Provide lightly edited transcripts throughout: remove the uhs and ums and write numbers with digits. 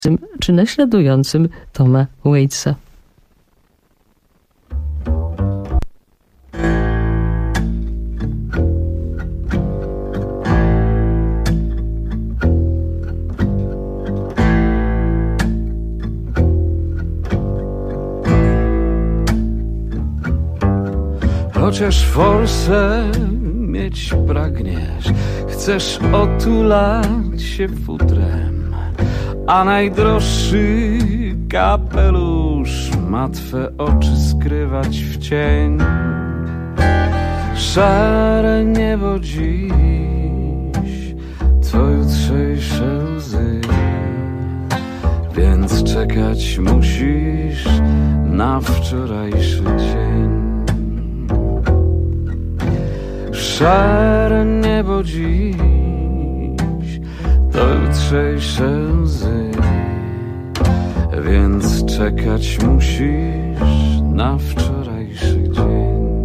czy naśladującym Toma Waitsa. Chociaż forsę mieć pragniesz, chcesz otulać się futrem, a najdroższy kapelusz ma twe oczy skrywać w cień. Szare niebo dziś to jutrzejsze łzy, więc czekać musisz na wczorajszy dzień. Szare niebo dziś to jutrzejsze łzy, więc czekać musisz na wczorajszy dzień.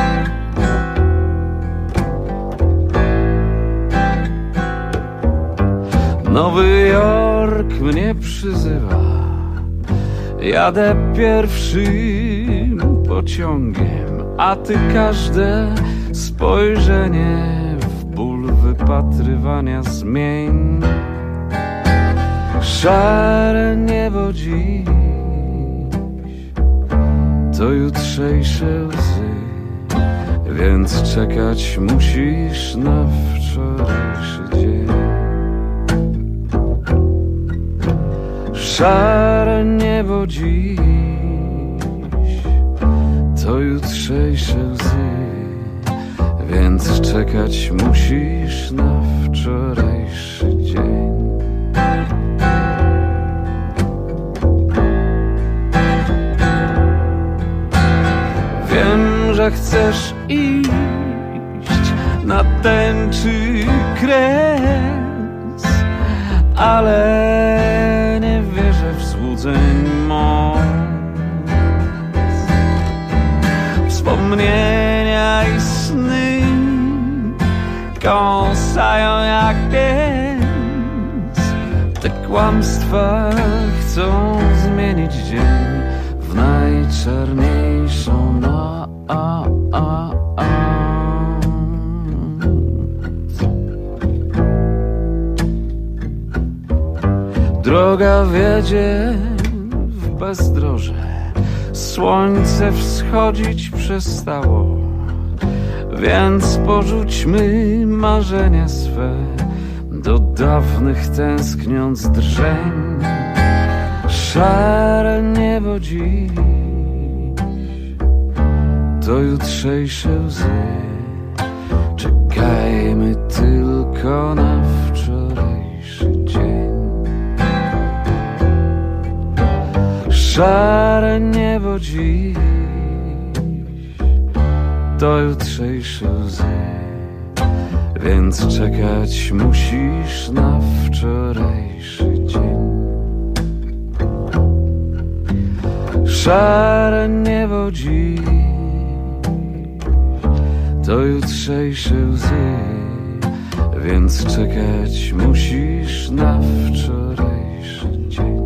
Nowy Jork mnie przyzywa, jadę pierwszym pociągiem, a ty każde spojrzenie w ból wypatrywania zmień. Szare niebo dziś to jutrzejsze łzy, więc czekać musisz na wczorajszy dzień. Szare niebo dziś to jutrzejsze łzy, więc czekać musisz na wczorajszy dzień. Wiem, że chcesz iść na tęczy kres, ale nie wierzę w złudzeń moc. Wspomnienia i sny kąsają jak pies. Te kłamstwa chcą zmienić dzień w najczarniejszą noc. Droga wiedzie w bezdroże, słońce wschodzić przestało, więc porzućmy marzenia swe, do dawnych tęskniąc drżeń. Szare niebo dziś to jutrzejsze łzy, czekajmy tylko na wczorajszy dzień. Szare niebo dziś to jutrzejsze łzy, więc czekać musisz na wczorajszy dzień. Szare niebo dziś to jutrzejsze łzy, więc czekać musisz na wczorajszy dzień.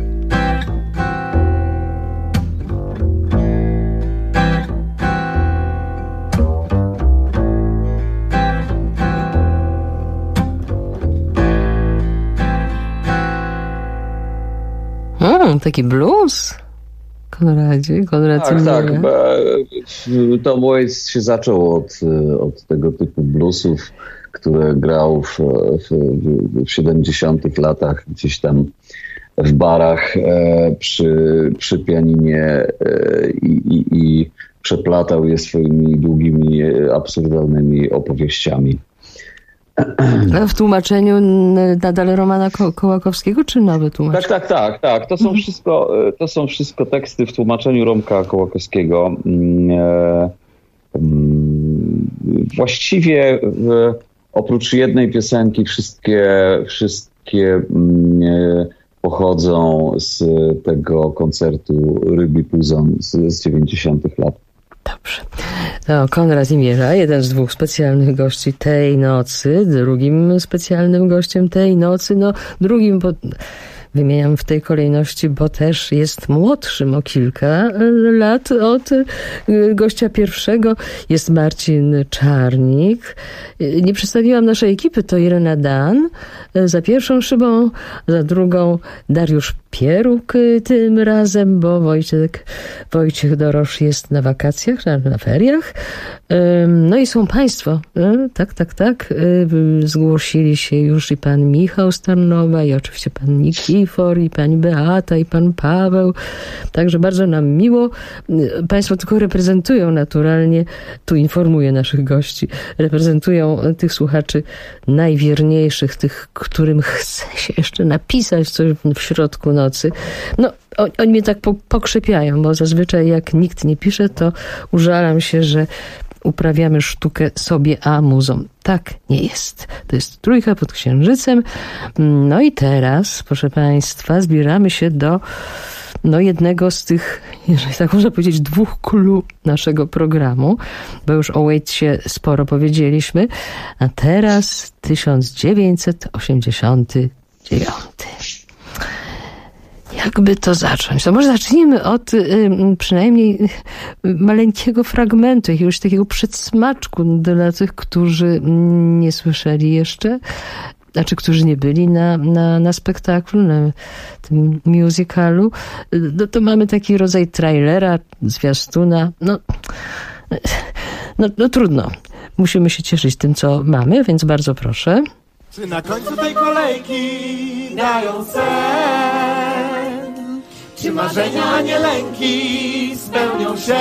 Taki blues? Konradzie? Tak. Tom Waits się zaczął od tego typu bluesów, które grał w 70-tych latach gdzieś tam w barach przy pianinie i przeplatał je swoimi długimi, absurdalnymi opowieściami. W tłumaczeniu nadal Romana Kołakowskiego, czy nowe tłumaczenie? Tak. To są wszystko teksty w tłumaczeniu Romka Kołakowskiego. Właściwie oprócz jednej piosenki wszystkie pochodzą z tego koncertu Rybi Puzon z 90-tych lat. Dobrze. No, Konrad Imierza, jeden z dwóch specjalnych gości tej nocy, drugim specjalnym gościem tej nocy, drugim Wymieniam w tej kolejności, bo też jest młodszym o kilka lat od gościa pierwszego. Jest Marcin Czarnik. Nie przedstawiłam naszej ekipy, to Irena Dan. Za pierwszą szybą, za drugą Dariusz Pieruk tym razem, bo Wojciech Dorosz jest na wakacjach, na feriach. No i są państwo, tak, zgłosili się już i pan Michał Starnowa, i oczywiście pan Nikifor, i pani Beata, i pan Paweł. Także bardzo nam miło. Państwo tylko reprezentują naturalnie, tu informuję naszych gości, reprezentują tych słuchaczy najwierniejszych, tych, którym chce się jeszcze napisać coś w środku nocy. No, oni mnie tak pokrzepiają, bo zazwyczaj jak nikt nie pisze, to użalam się, że uprawiamy sztukę sobie, a muzą. Tak nie jest. To jest Trójka pod Księżycem. No i teraz, proszę państwa, zbieramy się do jednego z tych, jeżeli tak można powiedzieć, dwóch clue naszego programu, bo już o Waitsie sporo powiedzieliśmy, a teraz 1989. Jakby to zacząć? To może zacznijmy od przynajmniej maleńkiego fragmentu, jakiegoś takiego przedsmaczku dla tych, którzy nie słyszeli jeszcze, znaczy, którzy nie byli na spektaklu, na tym musicalu. To mamy taki rodzaj trailera, zwiastuna. No trudno. Musimy się cieszyć tym, co mamy, więc bardzo proszę. Czy na końcu tej kolejki dają sen? Czy marzenia, a nie lęki spełnią się?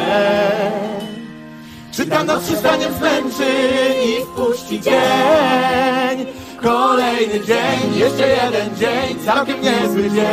Czy ta noc się zdaniem zmęczy i wpuści dzień? Kolejny dzień, jeszcze jeden dzień, całkiem niezły dzień.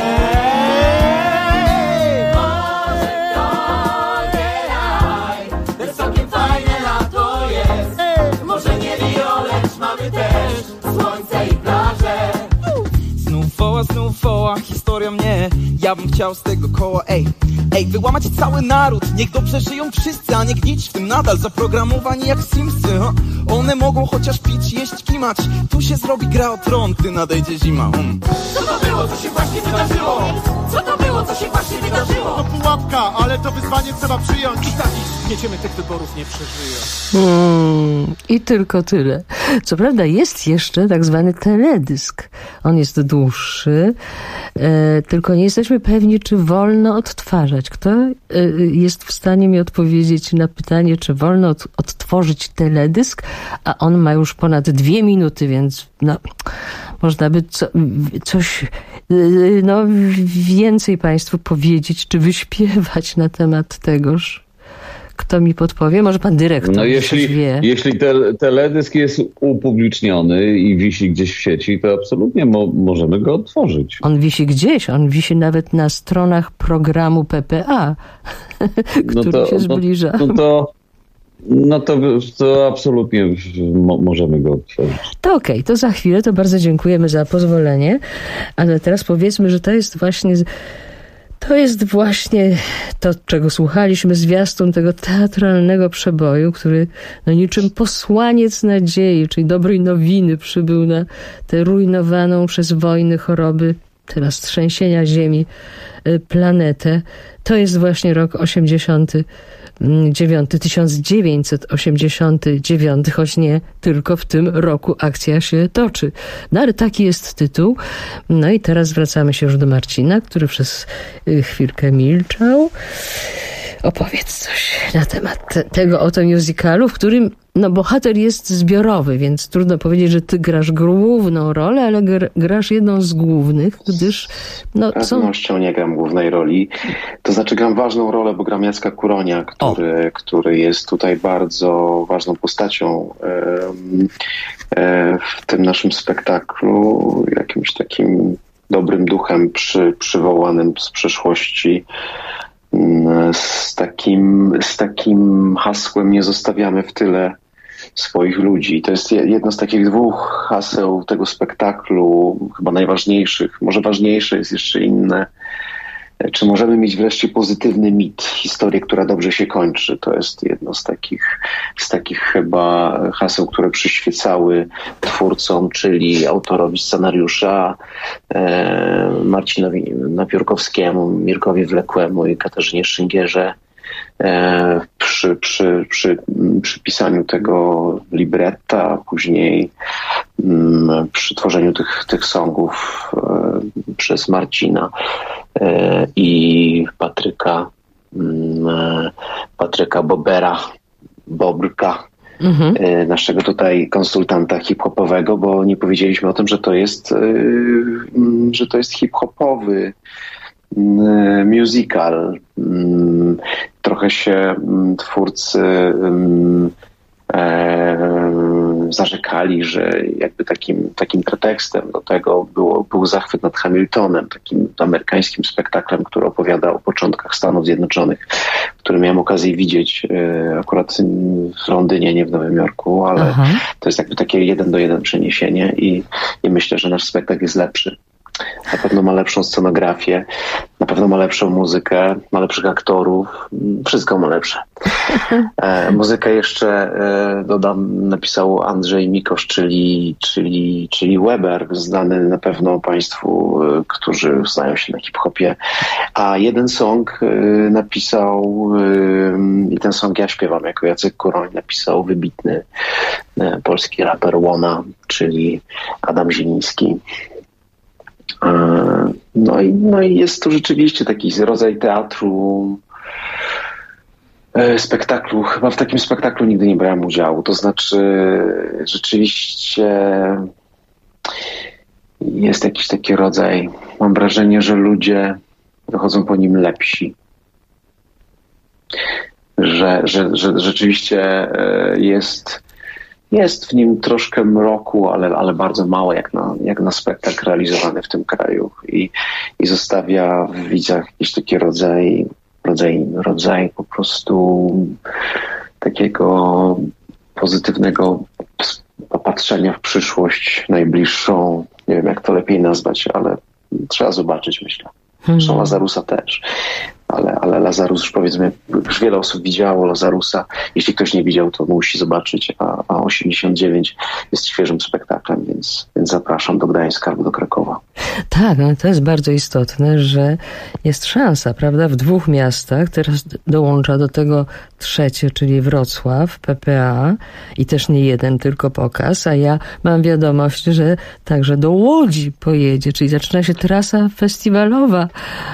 Może to nie raj, lecz całkiem fajne lato jest. Może nie Rio, lecz mamy też słońce i plaże. Znów woła historia mnie. Ja bym chciał z tego koła, wyłamać cały naród. Niech dobrze żyją wszyscy, a nie gnić w tym nadal. Zaprogramowani jak Simsy, One mogą chociaż pić, jeść, kimać. Tu się zrobi gra o tron, gdy nadejdzie zima. Co to było, co się właśnie wydarzyło? Co to było, co się właśnie wydarzyło? To pułapka, ale to wyzwanie trzeba przyjąć. I tak zgnieciemy tych wyborów nie przeżyją. I tylko tyle. Co prawda jest jeszcze tak zwany teledysk. On jest dłuższy, tylko nie jesteśmy pewni, czy wolno odtwarzać. Kto jest w stanie mi odpowiedzieć na pytanie, czy wolno odtworzyć teledysk, a on ma już ponad 2 minuty, więc można by coś więcej państwu powiedzieć, czy wyśpiewać na temat tegoż. Kto mi podpowie? Może pan dyrektor wie. Jeśli teledysk jest upubliczniony i wisi gdzieś w sieci, to absolutnie możemy go otworzyć. On wisi gdzieś, on wisi nawet na stronach programu PPA, który się zbliża. To absolutnie możemy go otworzyć. To okej, to za chwilę, to bardzo dziękujemy za pozwolenie, ale teraz powiedzmy, że to jest właśnie to, czego słuchaliśmy, zwiastun tego teatralnego przeboju, który niczym posłaniec nadziei, czyli dobrej nowiny, przybył na tę rujnowaną przez wojny, choroby, teraz trzęsienia ziemi planetę. To jest właśnie rok 1989, choć nie tylko w tym roku akcja się toczy. Ale taki jest tytuł. I teraz wracamy się już do Marcina, który przez chwilkę milczał. Opowiedz coś na temat tego oto musicalu, w którym bohater jest zbiorowy, więc trudno powiedzieć, że ty grasz główną rolę, ale grasz jedną z głównych, gdyż... Z pewnością nie gram głównej roli. To znaczy gram ważną rolę, bo gram Jacka Kuronia, który jest tutaj bardzo ważną postacią w tym naszym spektaklu, jakimś takim dobrym duchem przywołanym z przeszłości. Z takim hasłem nie zostawiamy w tyle swoich ludzi. To jest jedno z takich 2 haseł tego spektaklu, chyba najważniejszych. Może ważniejsze jest jeszcze inne. Czy możemy mieć wreszcie pozytywny mit, historię, która dobrze się kończy? To jest jedno z takich chyba haseł, które przyświecały twórcom, czyli autorowi scenariusza, Marcinowi Napiórkowskiemu, Mirkowi Wlekłemu i Katarzynie Szyngierze. Przy pisaniu tego libretta, później przy tworzeniu tych songów przez Marcina i Patryka Bobrka, naszego tutaj konsultanta hip-hopowego, bo nie powiedzieliśmy o tym, że to jest hip-hopowy musical. Trochę się twórcy zarzekali, że jakby takim pretekstem do tego był zachwyt nad Hamiltonem, takim amerykańskim spektaklem, który opowiada o początkach Stanów Zjednoczonych, który miałem okazję widzieć akurat w Londynie, nie w Nowym Jorku, ale to jest jakby takie 1:1 przeniesienie i myślę, że nasz spektakl jest lepszy. Na pewno ma lepszą scenografię, na pewno ma lepszą muzykę, ma lepszych aktorów, wszystko ma lepsze. Muzykę jeszcze, dodam, napisał Andrzej Mikosz, czyli Weber, znany na pewno Państwu, którzy znają się na hip-hopie. A jeden song napisał, i ten song ja śpiewam jako Jacek Kuroń, napisał wybitny polski raper Łona, czyli Adam Zieliński. No i jest to rzeczywiście taki rodzaj teatru, spektaklu. Chyba w takim spektaklu nigdy nie brałem udziału. To znaczy rzeczywiście jest jakiś taki rodzaj, mam wrażenie, że ludzie wychodzą po nim lepsi. Że rzeczywiście jest w nim troszkę mroku, ale bardzo mało jak na spektakl realizowany w tym kraju i zostawia w widzach jakiś taki rodzaj po prostu takiego pozytywnego popatrzenia w przyszłość najbliższą. Nie wiem, jak to lepiej nazwać, ale trzeba zobaczyć, myślę. Zresztą Lazarusa też. Ale Lazarus już powiedzmy, już wiele osób widziało Lazarusa. Jeśli ktoś nie widział, to musi zobaczyć, a 89 jest świeżym spektaklem, więc zapraszam do Gdańska albo do Krakowa. Tak, ale to jest bardzo istotne, że jest szansa, prawda, w 2 miastach. Teraz dołącza do tego 3, czyli Wrocław, PPA i też nie jeden tylko pokaz, a ja mam wiadomość, że także do Łodzi pojedzie, czyli zaczyna się trasa festiwalowa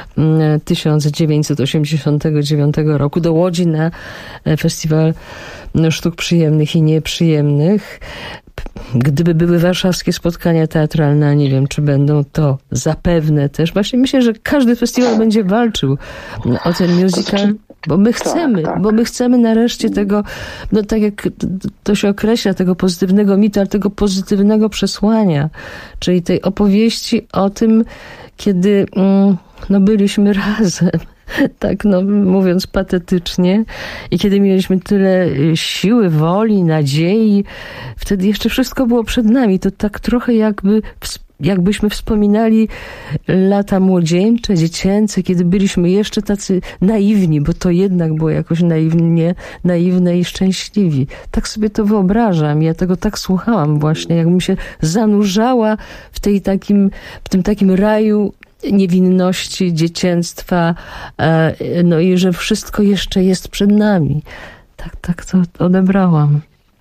1989 roku do Łodzi na festiwal sztuk przyjemnych i nieprzyjemnych. Gdyby były warszawskie spotkania teatralne, nie wiem, czy będą, to zapewne też. Właśnie myślę, że każdy festiwal będzie walczył o ten musical, bo my chcemy nareszcie tego, no tak jak to się określa, tego pozytywnego mitu, ale tego pozytywnego przesłania, czyli tej opowieści o tym, kiedy byliśmy razem. Tak, mówiąc patetycznie. I kiedy mieliśmy tyle siły, woli, nadziei, wtedy jeszcze wszystko było przed nami. To tak trochę jakbyśmy wspominali lata młodzieńcze, dziecięce, kiedy byliśmy jeszcze tacy naiwni, bo to jednak było jakoś naiwne i szczęśliwi. Tak sobie to wyobrażam. Ja tego tak słuchałam właśnie, jakbym się zanurzała w tym takim raju niewinności, dziecięstwa, i że wszystko jeszcze jest przed nami. Tak to odebrałam.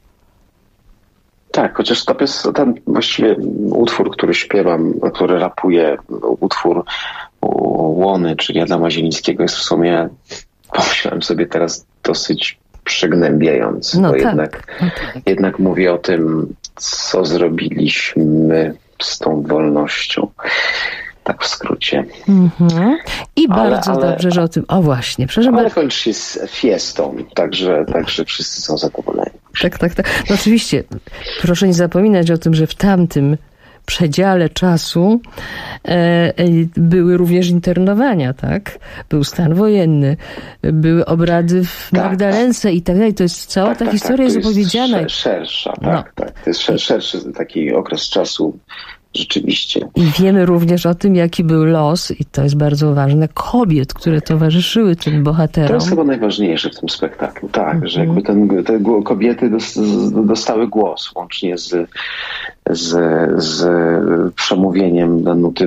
Tak, chociaż ten właściwie utwór, który śpiewam, który rapuję, utwór Łony, czyli Adama Zielińskiego, jest w sumie, pomyślałem sobie teraz, dosyć przygnębiający, bo jednak mówię o tym, co zrobiliśmy z tą wolnością. Tak w skrócie. I bardzo dobrze, że o tym... O właśnie, przepraszam. Ale kończy się z fiestą, także wszyscy są zadowoleni. Tak. No oczywiście, proszę nie zapominać o tym, że w tamtym przedziale czasu były również internowania, tak? Był stan wojenny, były obrady w Magdalence i tak dalej. To jest cała ta historia jest opowiedziana. Szersza, tak. To jest szerszy taki okres czasu. rzeczywiście. I wiemy również o tym, jaki był los, i to jest bardzo ważne, kobiet, które towarzyszyły tym bohaterom. To jest chyba najważniejsze w tym spektaklu, tak, że jakby te kobiety dostały głos, łącznie z przemówieniem Danuty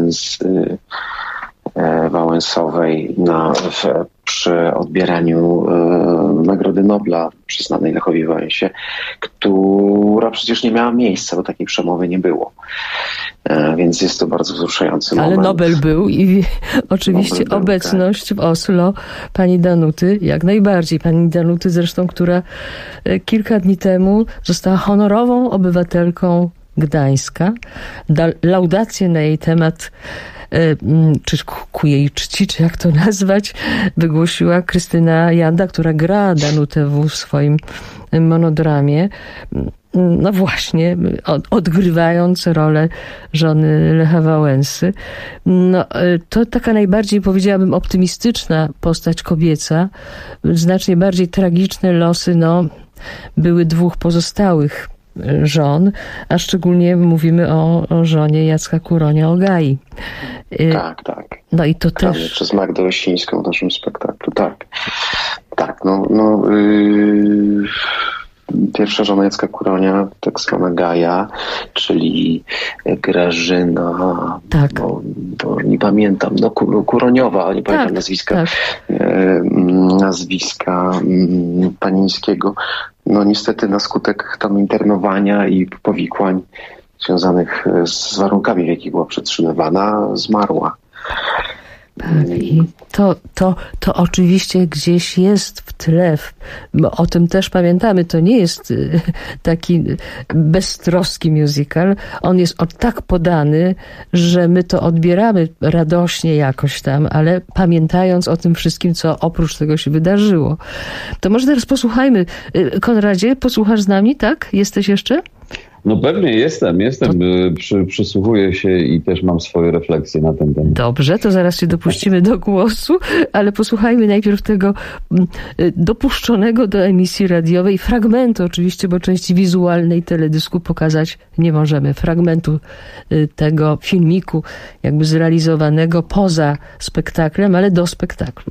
Wałęsowej przy odbieraniu Nagrody Nobla przyznanej Lechowi Wałęsie, która przecież nie miała miejsca, bo takiej przemowy nie było. Więc jest to bardzo wzruszający moment. Ale Nobel był i oczywiście Nobel obecność w Oslo pani Danuty, jak najbardziej. Pani Danuty zresztą, która kilka dni temu została honorową obywatelką Gdańska. Laudację na jej temat, czy ku jej czci, czy jak to nazwać, wygłosiła Krystyna Janda, która gra Danutę w swoim monodramie. No właśnie, odgrywając rolę żony Lecha Wałęsy. No, to taka najbardziej, powiedziałabym, optymistyczna postać kobieca. Znacznie bardziej tragiczne losy, były dwóch pozostałych żon, a szczególnie mówimy o żonie Jacka Kuronia-Ogai. Tak. No i to też... Przez Magdę Osińską w naszym spektaklu, tak. Pierwsza żona Jacka Kuronia, tak zwana Gaja, czyli Grażyna, bo nie pamiętam, Kuroniowa, nie pamiętam nazwiska Panińskiego. No niestety na skutek tam internowania i powikłań związanych z warunkami, w jakich była przetrzymywana, zmarła. I to oczywiście gdzieś jest w tle, bo o tym też pamiętamy. To nie jest taki beztroski musical. On jest tak podany, że my to odbieramy radośnie jakoś tam, ale pamiętając o tym wszystkim, co oprócz tego się wydarzyło. To może teraz posłuchajmy. Konradzie, posłuchasz z nami, tak? Jesteś jeszcze? No pewnie jestem. Przysłuchuję się i też mam swoje refleksje na ten temat. Dobrze, to zaraz się dopuścimy do głosu, ale posłuchajmy najpierw tego dopuszczonego do emisji radiowej fragmentu oczywiście, bo części wizualnej teledysku pokazać nie możemy. Fragmentu tego filmiku jakby zrealizowanego poza spektaklem, ale do spektaklu.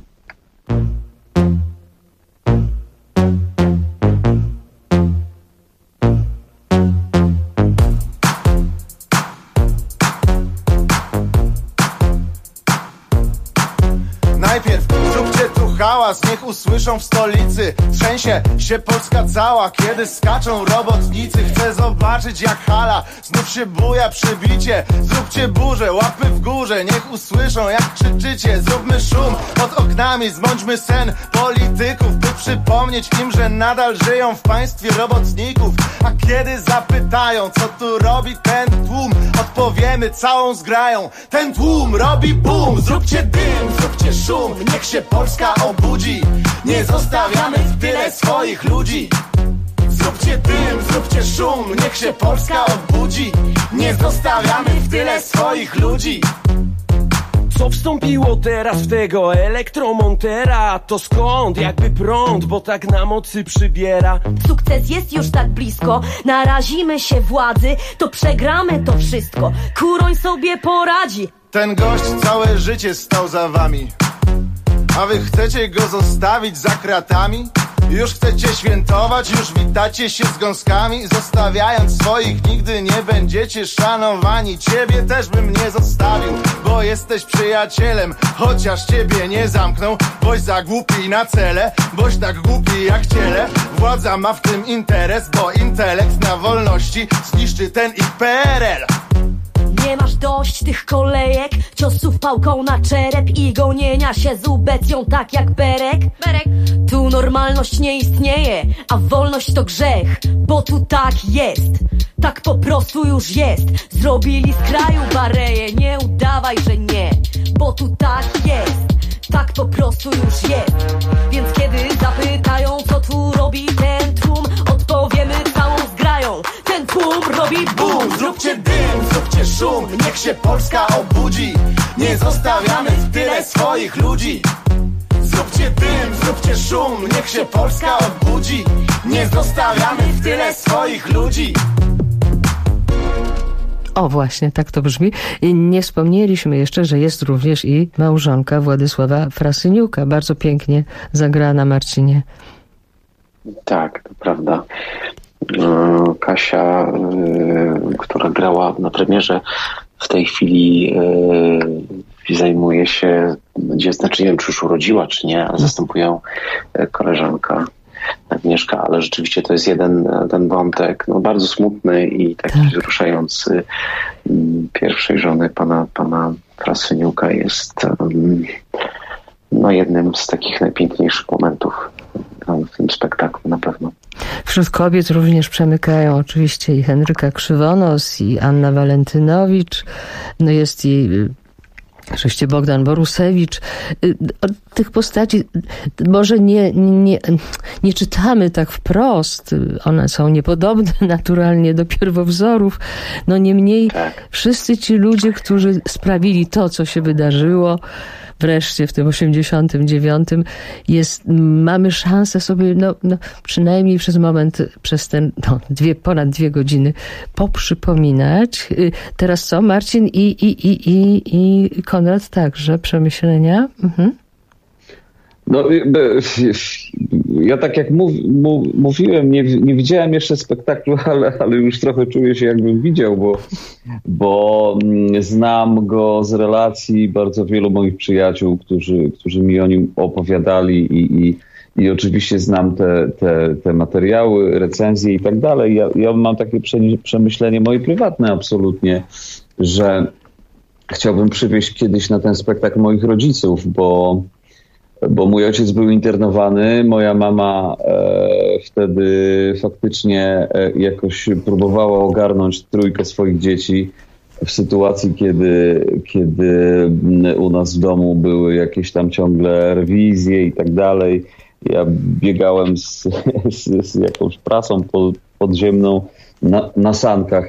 Hałas, niech usłyszą w stolicy. Trzęsie się Polska cała, kiedy skaczą robotnicy. Chcę zobaczyć jak hala znów się buja przybicie. Zróbcie burzę, łapy w górze, niech usłyszą jak krzyczycie. Zróbmy szum pod oknami, zbądźmy sen polityków, by przypomnieć im, że nadal żyją w państwie robotników. A kiedy zapytają, co tu robi ten tłum, odpowiemy całą zgrają: ten tłum robi boom. Zróbcie dym, zróbcie szum, niech się Polska obudzi. Nie zostawiamy w tyle swoich ludzi. Zróbcie dym, zróbcie szum, niech się Polska obudzi. Nie zostawiamy w tyle swoich ludzi. Co wstąpiło teraz w tego elektromontera? To skąd? Jakby prąd, bo tak na mocy przybiera. Sukces jest już tak blisko, narazimy się władzy, to przegramy to wszystko. Kuroń sobie poradzi. Ten gość całe życie stał za wami, a wy chcecie go zostawić za kratami? Już chcecie świętować, już witacie się z gąskami. Zostawiając swoich nigdy nie będziecie szanowani. Ciebie też bym nie zostawił, bo jesteś przyjacielem. Chociaż ciebie nie zamknął, boś za głupi na cele, boś tak głupi jak ciele. Władza ma w tym interes, bo intelekt na wolności zniszczy ten ich PRL. Nie masz dość tych kolejek, ciosów pałką na czerep i gonienia się z ubecją tak jak Berek. Tu normalność nie istnieje, a wolność to grzech, bo tu tak jest, tak po prostu już jest. Zrobili z kraju bareję, nie udawaj, że nie, bo tu tak jest, tak po prostu już jest. Więc kiedy zapytają, co tu robi ten tłum, odpowiemy całą zgrają: ten tłum robi boom. Zróbcie dym, zróbcie szum, niech się Polska obudzi. Nie zostawiamy w tyle swoich ludzi. Zróbcie dym, zróbcie szum, niech się Polska obudzi. Nie zostawiamy w tyle swoich ludzi. O właśnie, tak to brzmi. I nie wspomnieliśmy jeszcze, że jest również i małżonka Władysława Frasyniuka. Bardzo pięknie zagrana, Marcinie. Tak, to prawda. Kasia, która grała na premierze, w tej chwili zajmuje się, znaczy nie wiem, czy już urodziła, czy nie, ale zastępuje ją koleżanka Agnieszka, ale rzeczywiście to jest ten wątek, no, bardzo smutny i taki wzruszający pierwszej żony pana Frasyniuka jest no, jednym z takich najpiękniejszych momentów w tym spektaklu na pewno. Wśród kobiet również przemykają oczywiście i Henryka Krzywonos, i Anna Walentynowicz, no jest i oczywiście Bogdan Borusewicz. Tych postaci może nie czytamy tak wprost. One są niepodobne naturalnie do pierwowzorów. No niemniej wszyscy ci ludzie, którzy sprawili to, co się wydarzyło wreszcie w tym 89, mamy szansę sobie przynajmniej przez moment, przez ten ponad 2 godziny poprzypominać. Teraz co? Marcin i Konrad także przemyślenia? Mhm. No, ja tak jak mówiłem, nie widziałem jeszcze spektaklu, ale już trochę czuję się, jakbym widział, bo znam go z relacji bardzo wielu moich przyjaciół, którzy mi o nim opowiadali i oczywiście znam te materiały, recenzje i tak dalej. Ja mam takie przemyślenie moje prywatne absolutnie, że chciałbym przywieźć kiedyś na ten spektakl moich rodziców, bo mój ojciec był internowany, moja mama wtedy faktycznie jakoś próbowała ogarnąć 3 swoich dzieci w sytuacji, kiedy u nas w domu były jakieś tam ciągle rewizje i tak dalej. Ja biegałem z jakąś prasą podziemną na sankach.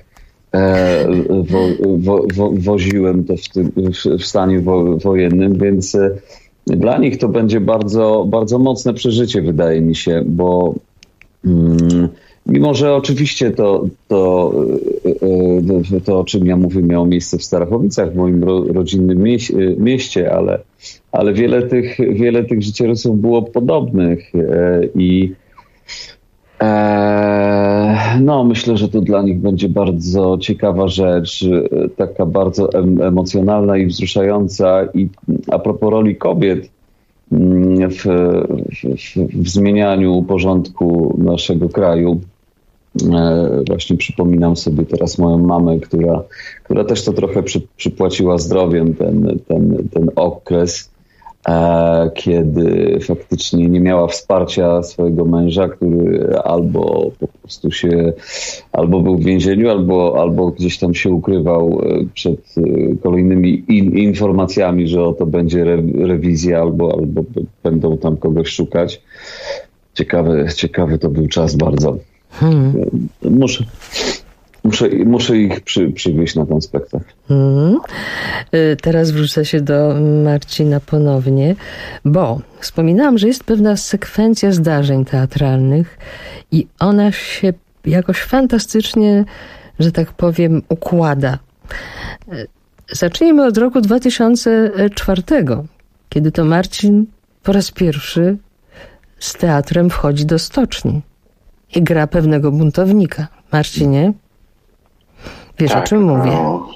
Woziłem to w stanie wojennym, więc dla nich to będzie bardzo, bardzo mocne przeżycie, wydaje mi się, bo mimo że oczywiście to, o czym ja mówię, miało miejsce w Starachowicach, w moim rodzinnym mieście, ale wiele tych życiorysów było podobnych i no, myślę, że to dla nich będzie bardzo ciekawa rzecz, taka bardzo emocjonalna i wzruszająca. I a propos roli kobiet w zmienianiu porządku naszego kraju, właśnie przypominam sobie teraz moją mamę, która też to trochę przypłaciła zdrowiem ten okres, kiedy faktycznie nie miała wsparcia swojego męża, który albo po prostu albo był w więzieniu, albo gdzieś tam się ukrywał przed kolejnymi informacjami, że oto będzie rewizja, albo będą tam kogoś szukać. Ciekawy to był czas bardzo. Muszę ich przywieźć na ten spektakl. Teraz wrócę się do Marcina ponownie, bo wspominałam, że jest pewna sekwencja zdarzeń teatralnych i ona się jakoś fantastycznie, że tak powiem, układa. Zacznijmy od roku 2004, kiedy to Marcin po raz pierwszy z teatrem wchodzi do stoczni i gra pewnego buntownika. Marcinie? Wiesz, tak, o czym mówię?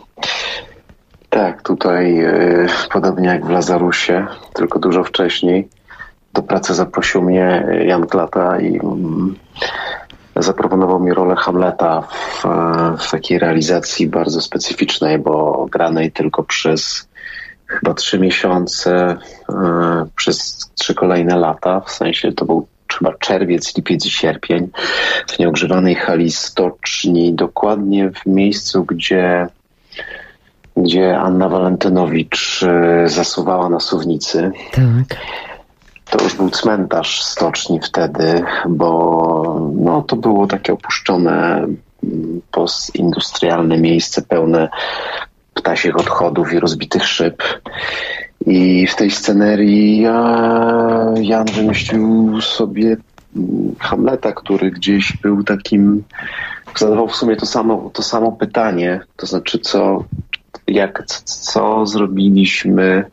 Tak, tutaj podobnie jak w Lazarusie, tylko dużo wcześniej, do pracy zaprosił mnie Jan Klata i zaproponował mi rolę Hamleta w takiej realizacji bardzo specyficznej, bo granej tylko przez chyba 3 miesiące, przez 3 kolejne lata, w sensie to był chyba czerwiec, lipiec i sierpień, w nieogrzewanej hali stoczni, dokładnie w miejscu, gdzie Anna Walentynowicz zasuwała na suwnicy. Tak. To już był cmentarz stoczni wtedy, bo no, to było takie opuszczone postindustrialne miejsce pełne ptasich odchodów i rozbitych szyb. I w tej scenerii Jan wymyślił sobie Hamleta, który gdzieś był takim zadawał w sumie to samo pytanie, to znaczy co zrobiliśmy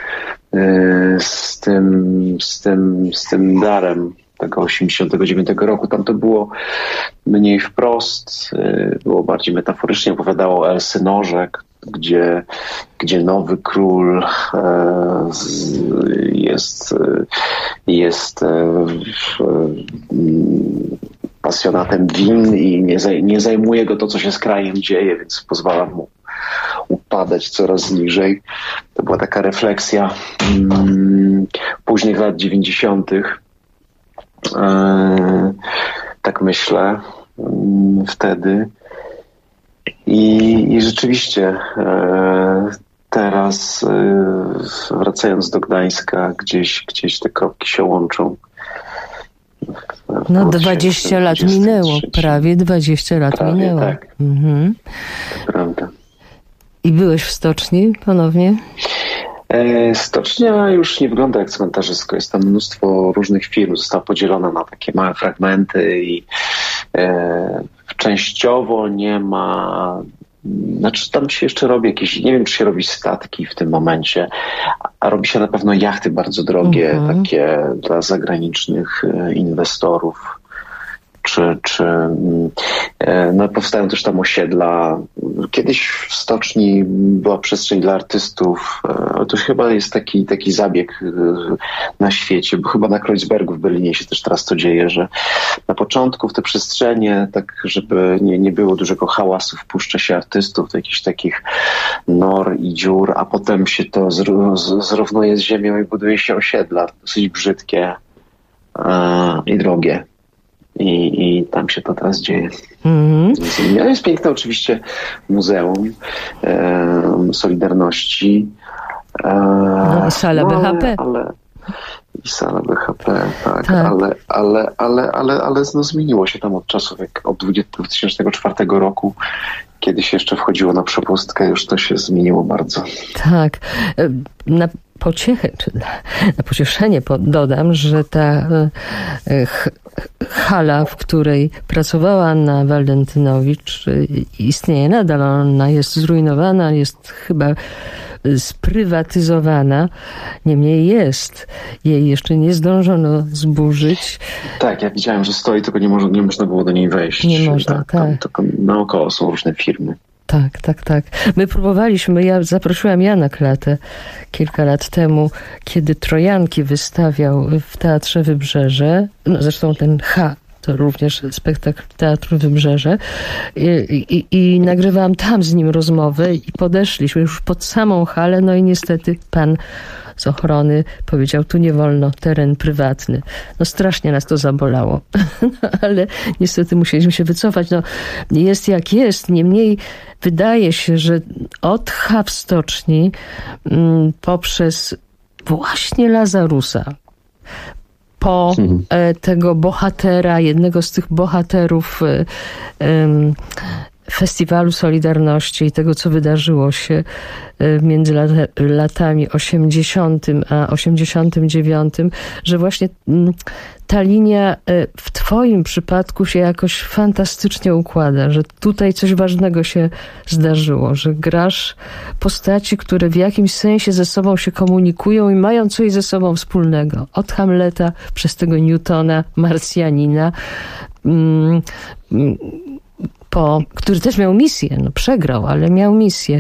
z tym darem tego 89 roku. Tam to było mniej wprost, było bardziej metaforycznie, opowiadało o Elsynorze, gdzie nowy król jest pasjonatem win i nie zajmuje go to, co się z krajem dzieje, więc pozwala mu upadać coraz niżej. To była taka refleksja późnych lat 90. Tak myślę wtedy. I rzeczywiście teraz wracając do Gdańska, gdzieś te kropki się łączą. No 20 lat minęło, prawie 20 lat minęło. Tak, to prawda. I byłeś w stoczni ponownie? Stocznia już nie wygląda jak cmentarzysko. Jest tam mnóstwo różnych firm. Została podzielona na takie małe fragmenty i częściowo nie ma... Znaczy tam się jeszcze robi jakieś... Nie wiem, czy się robi statki w tym momencie, a robi się na pewno jachty bardzo drogie, takie dla zagranicznych inwestorów. No, powstają też tam osiedla. Kiedyś w stoczni była przestrzeń dla artystów. To chyba jest taki zabieg na świecie, bo chyba na Kreuzbergu w Berlinie się też teraz to dzieje, że na początku w te przestrzenie, tak żeby nie było dużego hałasu, wpuszcza się artystów do jakichś takich nor i dziur, a potem się to zrównuje z ziemią i buduje się osiedla dosyć brzydkie i drogie. I tam się to teraz dzieje. Jest piękne oczywiście Muzeum Solidarności. No i sala BHP. I sala BHP, tak. Ale zmieniło się tam od czasów, jak od 2004 roku, kiedy się jeszcze wchodziło na przepustkę, już to się zmieniło bardzo. Tak. Na pociechę, czy na pocieszenie dodam, że ta hala, w której pracowała Anna Waldentynowicz, istnieje nadal. Ona jest zrujnowana, jest chyba sprywatyzowana. Niemniej jest. Jej jeszcze nie zdążono zburzyć. Tak, ja widziałem, że stoi, tylko nie można było do niej wejść. Nie można, tak. Tylko naokoło są różne firmy. Tak. My próbowaliśmy, ja zaprosiłam Jana Klatę kilka lat temu, kiedy Trojanki wystawiał w Teatrze Wybrzeże, no zresztą ten to również spektakl Teatru Wybrzeże i nagrywałam tam z nim rozmowę i podeszliśmy już pod samą halę, no i niestety pan z ochrony powiedział, tu nie wolno, teren prywatny. No strasznie nas to zabolało, ale niestety musieliśmy się wycofać. No jest jak jest, niemniej wydaje się, że od w stoczni poprzez właśnie Lazarusa, po tego bohatera, jednego z tych bohaterów Festiwalu Solidarności i tego, co wydarzyło się między latami 80. a 89, że właśnie ta linia w twoim przypadku się jakoś fantastycznie układa, że tutaj coś ważnego się zdarzyło, że grasz postaci, które w jakimś sensie ze sobą się komunikują i mają coś ze sobą wspólnego. Od Hamleta przez tego Newtona, Marsjanina, który też miał misję, no przegrał, ale miał misję,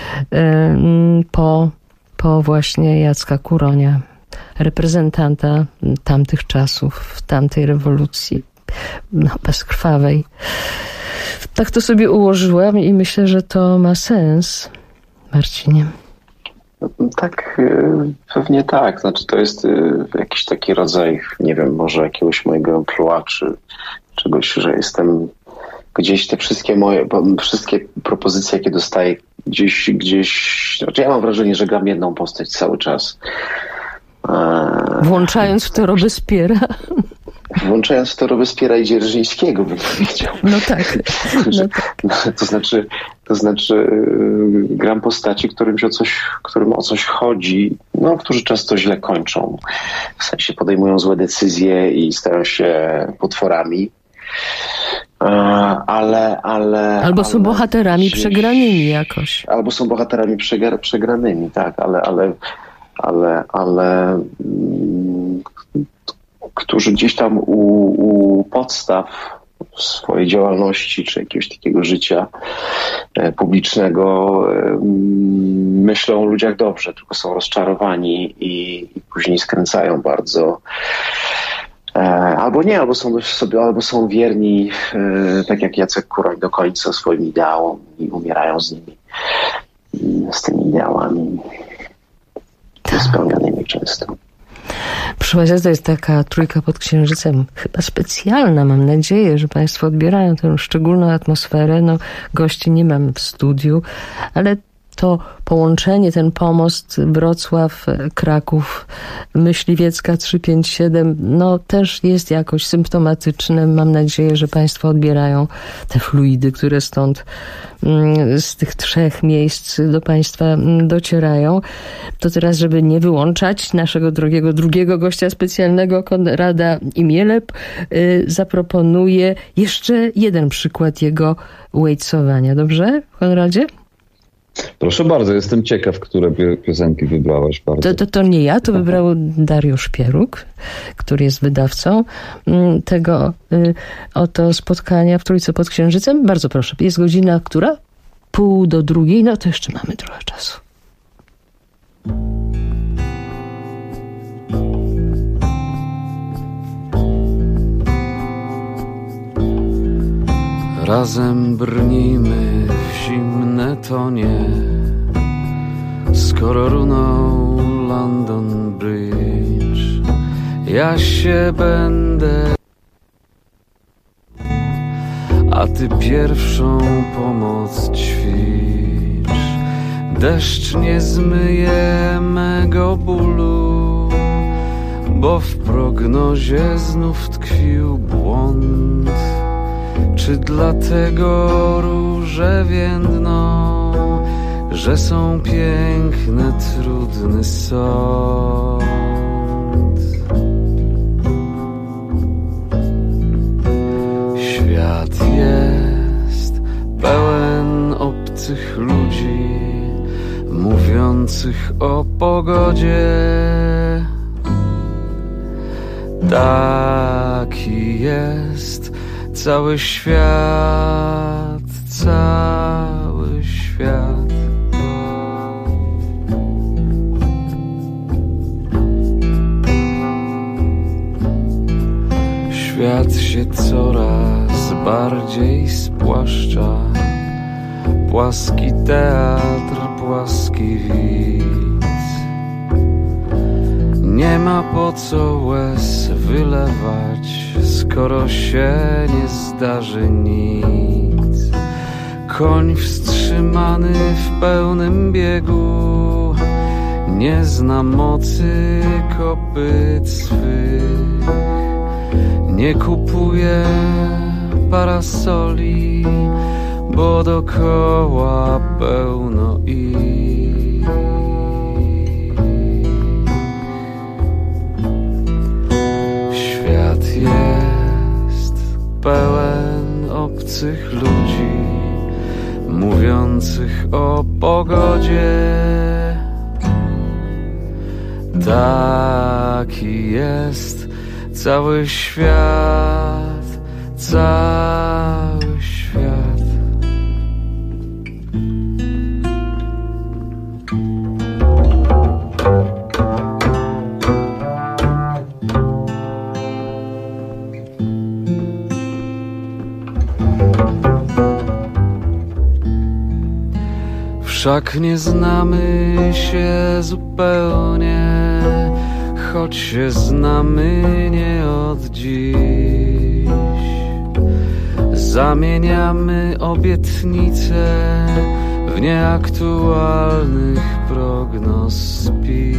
po właśnie Jacka Kuronia, reprezentanta tamtych czasów, tamtej rewolucji, no bezkrwawej. Tak to sobie ułożyłam i myślę, że to ma sens, Marcinie. Tak, pewnie tak. Znaczy to jest jakiś taki rodzaj, nie wiem, może jakiegoś mojego emploi, czy czegoś, że jestem gdzieś te wszystkie propozycje, jakie dostaję, gdzieś. Znaczy ja mam wrażenie, że gram jedną postać cały czas. Włączając w to Robespiera. Włączając w to Robespiera i Dzierżyńskiego, bym powiedział. No tak. To znaczy gram postaci, którym o coś chodzi, no, którzy często źle kończą. W sensie podejmują złe decyzje i stają się potworami. Albo są bohaterami przegranymi jakoś. Albo są bohaterami przegranymi, tak, ale którzy gdzieś tam u podstaw swojej działalności czy jakiegoś takiego życia publicznego myślą o ludziach dobrze, tylko są rozczarowani i później skręcają bardzo. Albo nie, albo są wierni, tak jak Jacek Kuroń, do końca swoim ideałom i umierają z nimi, z tymi ideałami spełnionymi często. Proszę Państwa, to jest taka Trójka pod Księżycem, chyba specjalna. Mam nadzieję, że Państwo odbierają tę szczególną atmosferę. No, gości nie mam w studiu, ale to połączenie, ten pomost Wrocław, Kraków, Myśliwiecka 357, no też jest jakoś symptomatyczne. Mam nadzieję, że Państwo odbierają te fluidy, które stąd z tych trzech miejsc do Państwa docierają. To teraz, żeby nie wyłączać naszego drugiego gościa specjalnego, Konrada Imielep, zaproponuję jeszcze jeden przykład jego waitsowania. Dobrze, Konradzie? Proszę bardzo, jestem ciekaw, które piosenki wybrałaś bardzo. To nie ja, to wybrał Dariusz Pieruk, który jest wydawcą tego oto spotkania w Trójce pod Księżycem. Bardzo proszę, jest godzina, która? 1:30, no to jeszcze mamy trochę czasu. Razem brnijmy w zimne tonie, skoro runął London Bridge. Ja się będę, a ty pierwszą pomoc ćwicz. Deszcz nie zmyje mego bólu, bo w prognozie znów tkwił błąd. Czy dlatego róże więdną, że są piękne, trudny sąd? Świat jest pełen obcych ludzi, mówiących o pogodzie. Taki jest cały świat, cały świat. Świat się coraz bardziej spłaszcza. Płaski teatr, płaski widz. Nie ma po co łez wylewać, skoro się nie zdarzy nic. Koń wstrzymany w pełnym biegu nie zna mocy kopyt swych. Nie kupuje parasoli, bo dokoła pełno ich. Świat jest pełen obcych ludzi, mówiących o pogodzie. Taki jest cały świat, cały świat. Wszak nie znamy się zupełnie, choć się znamy nie od dziś. Zamieniamy obietnice w nieaktualnych prognoz spis.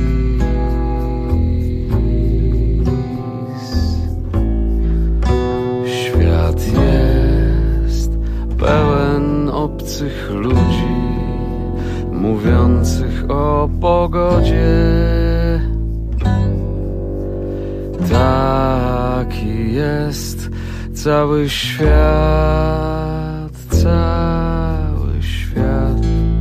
Świat jest pełen obcych ludzi, mówiących o pogodzie. Taki jest cały świat, cały świat.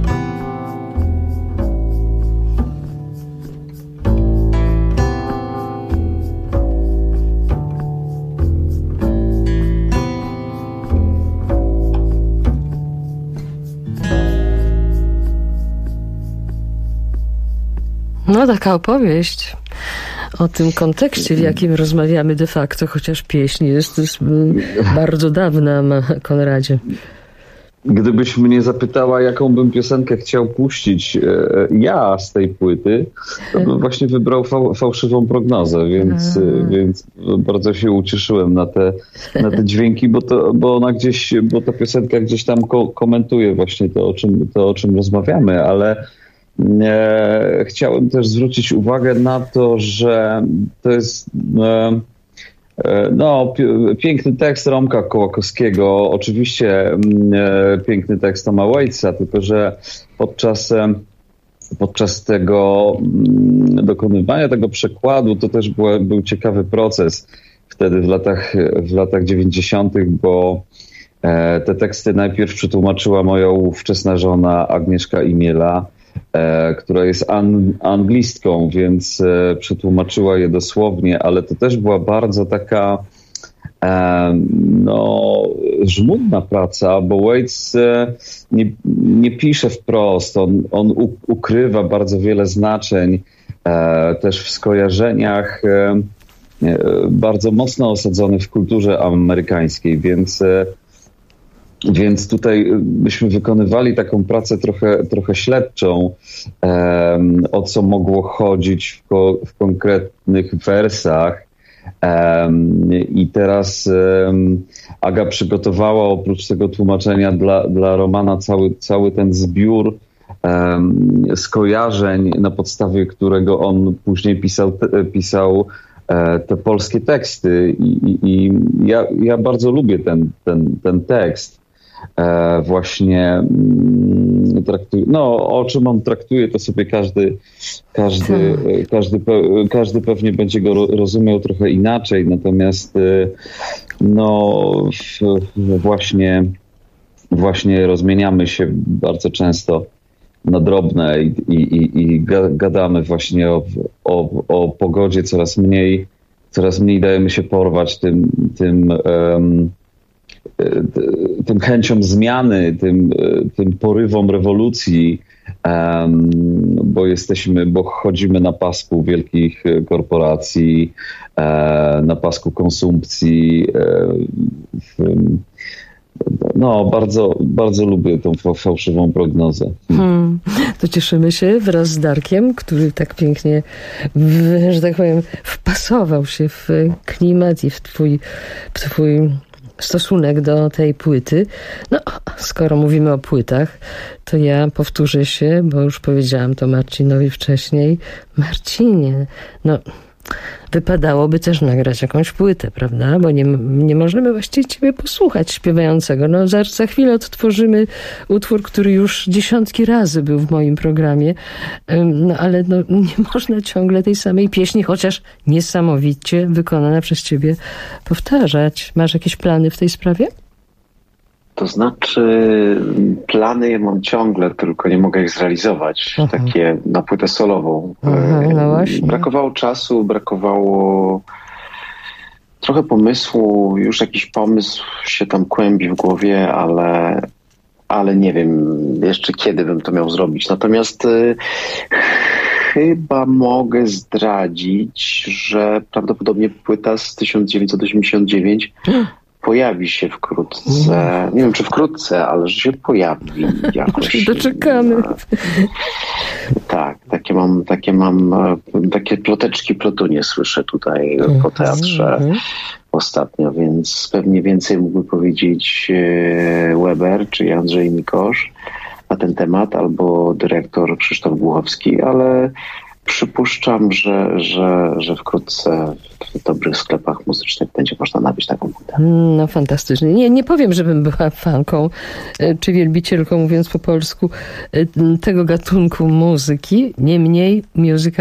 No, taka opowieść o tym kontekście, w jakim rozmawiamy de facto, chociaż pieśń jest bardzo dawna, Konradzie. Gdybyś mnie zapytała, jaką bym piosenkę chciał puścić ja z tej płyty, to bym właśnie wybrał Fałszywą prognozę, więc bardzo się ucieszyłem na te dźwięki, bo ta piosenka gdzieś tam komentuje właśnie to, o czym rozmawiamy, ale chciałem też zwrócić uwagę na to, że to jest piękny tekst Romka Kołakowskiego, oczywiście piękny tekst Toma Waitsa, tylko że podczas tego dokonywania tego przekładu to też był ciekawy proces wtedy w latach 90., bo te teksty najpierw przetłumaczyła moja ówczesna żona Agnieszka Imiela, która jest anglistką, więc przetłumaczyła je dosłownie, ale to też była bardzo taka żmudna praca, bo Waits nie pisze wprost, on ukrywa bardzo wiele znaczeń, też w skojarzeniach bardzo mocno osadzonych w kulturze amerykańskiej, więc tutaj byśmy wykonywali taką pracę trochę śledczą, o co mogło chodzić w konkretnych wersach. I teraz Aga przygotowała oprócz tego tłumaczenia dla Romana cały ten zbiór skojarzeń, na podstawie którego on później pisał te polskie teksty. I ja bardzo lubię ten tekst. Właśnie o czym on traktuje, to sobie każdy pewnie będzie go rozumiał trochę inaczej, natomiast właśnie rozmieniamy się bardzo często na drobne i gadamy właśnie o pogodzie, coraz mniej dajemy się porwać tym chęcią zmiany, tym porywom rewolucji, bo chodzimy na pasku wielkich korporacji, na pasku konsumpcji. Bardzo, bardzo lubię tą Fałszywą prognozę. To cieszymy się wraz z Darkiem, który tak pięknie, że tak powiem, wpasował się w klimat i w twój stosunek do tej płyty. Skoro mówimy o płytach, to ja powtórzę się, bo już powiedziałam to Marcinowi wcześniej. Marcinie, wypadałoby też nagrać jakąś płytę, prawda? Bo nie możemy właściwie ciebie posłuchać śpiewającego. Za chwilę odtworzymy utwór, który już dziesiątki razy był w moim programie, ale nie można ciągle tej samej pieśni, chociaż niesamowicie wykonana przez ciebie, powtarzać. Masz jakieś plany w tej sprawie? To znaczy, plany je mam ciągle, tylko nie mogę ich zrealizować. Takie na płytę solową. No właśnie. Brakowało czasu, brakowało trochę pomysłu. Już jakiś pomysł się tam kłębi w głowie, ale nie wiem jeszcze kiedy bym to miał zrobić. Natomiast chyba mogę zdradzić, że prawdopodobnie płyta z 1989 pojawi się wkrótce. Nie wiem, czy wkrótce, ale że się pojawi jakoś. Doczekamy. Tak, takie ploteczki plotunie słyszę tutaj po teatrze ostatnio, więc pewnie więcej mógłby powiedzieć Weber czy Andrzej Mikosz na ten temat, albo dyrektor Krzysztof Głuchowski, ale przypuszczam, że wkrótce w dobrych sklepach muzycznych będzie można nabyć taką płytę. Fantastycznie. Nie powiem, żebym była fanką czy wielbicielką, mówiąc po polsku, tego gatunku muzyki. Niemniej musical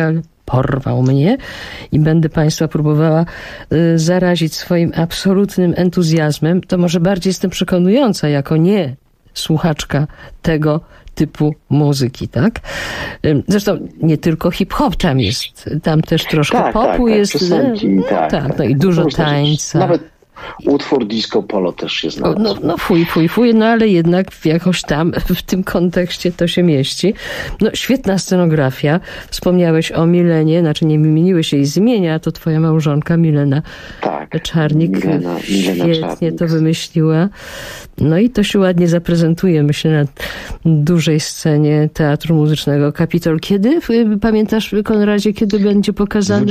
porwał mnie i będę Państwa próbowała zarazić swoim absolutnym entuzjazmem. To może bardziej jestem przekonująca jako nie słuchaczka tego typu muzyki, tak? Zresztą nie tylko hip-hop tam jest, tam też troszkę popu jest. Piosenki, no i dużo tańca. Nawet utwór disco polo też jest nawet. No fuj, no ale jednak jakoś tam w tym kontekście to się mieści. No świetna scenografia. Wspomniałeś o Milenie, znaczy nie wymieniłeś jej z imienia, to twoja małżonka Milena Czarnik. Milena świetnie Czarnik to wymyśliła. No i to się ładnie zaprezentuje, myślę, na dużej scenie Teatru Muzycznego Kapitol. Kiedy? Pamiętasz, Konradzie, kiedy będzie pokazany?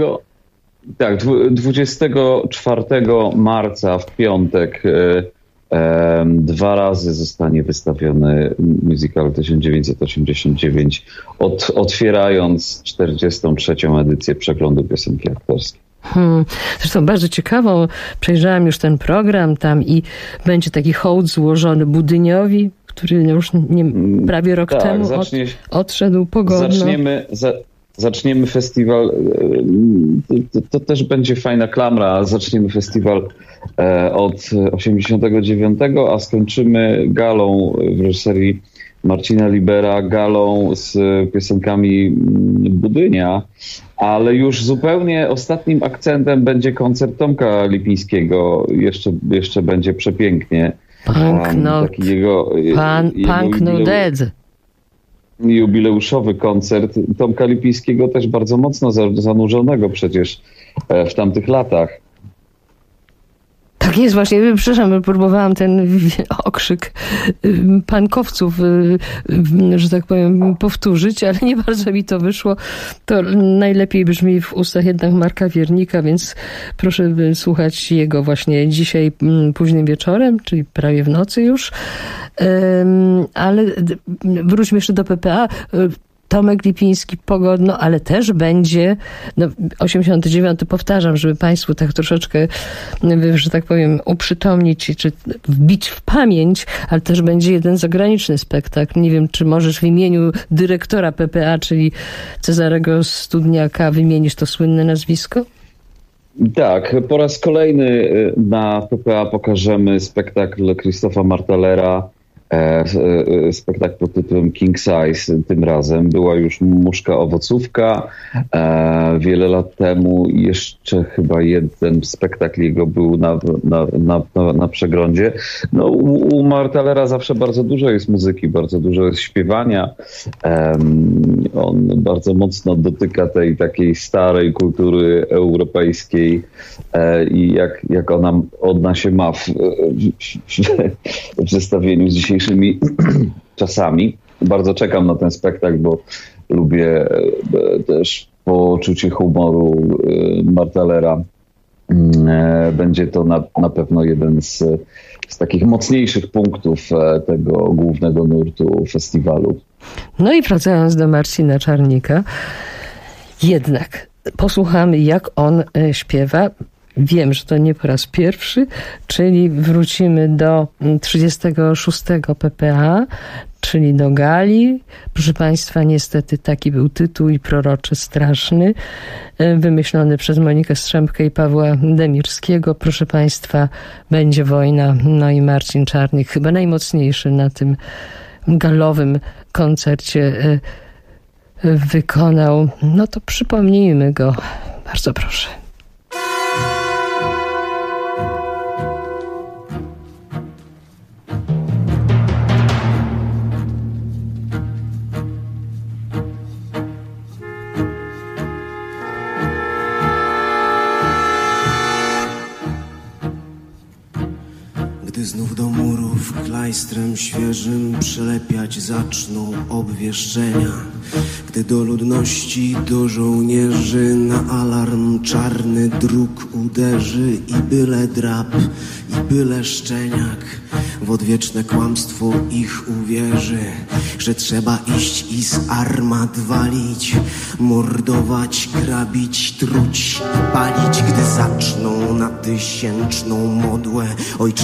24 marca w piątek 2 razy zostanie wystawiony musical 1989, otwierając 43. edycję Przeglądu Piosenki Aktorskiej. Zresztą bardzo ciekawą, przejrzałam już ten program tam i będzie taki hołd złożony Budyniowi, który już prawie rok temu odszedł pogodno. Zaczniemy festiwal, to też będzie fajna klamra, zaczniemy festiwal od 89, a skończymy galą w reżyserii Marcina Libera, galą z piosenkami Budynia, ale już zupełnie ostatnim akcentem będzie koncert Tomka Lipińskiego, jeszcze będzie przepięknie. Punk No Dead. Jubileuszowy koncert Tomka Lipińskiego, też bardzo mocno zanurzonego przecież w tamtych latach. Tak jest właśnie, przepraszam, próbowałam ten okrzyk pankowców, że tak powiem, powtórzyć, ale nie bardzo mi to wyszło. To najlepiej brzmi w ustach jednak Marka Wiernika, więc proszę słuchać jego właśnie dzisiaj późnym wieczorem, czyli prawie w nocy już. Ale wróćmy jeszcze do PPA. Tomek Lipiński pogodno, ale też będzie 89, powtarzam, żeby Państwu tak troszeczkę, że tak powiem, uprzytomnić, czy wbić w pamięć, ale też będzie jeden zagraniczny spektakl. Nie wiem, czy możesz w imieniu dyrektora PPA, czyli Cezarego Studniaka, wymienić to słynne nazwisko? Tak, po raz kolejny na PPA pokażemy spektakl Krzysztofa Martalera, spektakl pod tytułem King Size. Tym razem była już Muszka Owocówka wiele lat temu. Jeszcze chyba jeden spektakl jego był na Przeglądzie. No, u Martalera zawsze bardzo dużo jest muzyki, bardzo dużo jest śpiewania. On bardzo mocno dotyka tej takiej starej kultury europejskiej i jak ona się ma w zestawieniu z dzisiejszymi czasami. Bardzo czekam na ten spektakl, bo lubię też poczucie humoru Martalera. Będzie to na pewno jeden z takich mocniejszych punktów tego głównego nurtu festiwalu. No i wracając do Marcina Czarnika, jednak posłuchamy, jak on śpiewa. Wiem, że to nie po raz pierwszy, czyli wrócimy do 36 PPA, czyli do gali. Proszę Państwa, niestety taki był tytuł i proroczy straszny, wymyślony przez Monikę Strzępkę i Pawła Demirskiego. Proszę Państwa, będzie wojna. No i Marcin Czarnik, chyba najmocniejszy na tym galowym koncercie wykonał. No to przypomnijmy go. Bardzo proszę. Gdy znów do murów klajstrem świeżym przylepiać zaczną obwieszczenia, gdy do ludności, do żołnierzy na alarm czarny dróg uderzy i byle drab, i byle szczeniak w odwieczne kłamstwo ich uwierzy, że trzeba iść i z armat walić, mordować, grabić, truć i palić, gdy zaczną na tysięczną modłę ojczyznę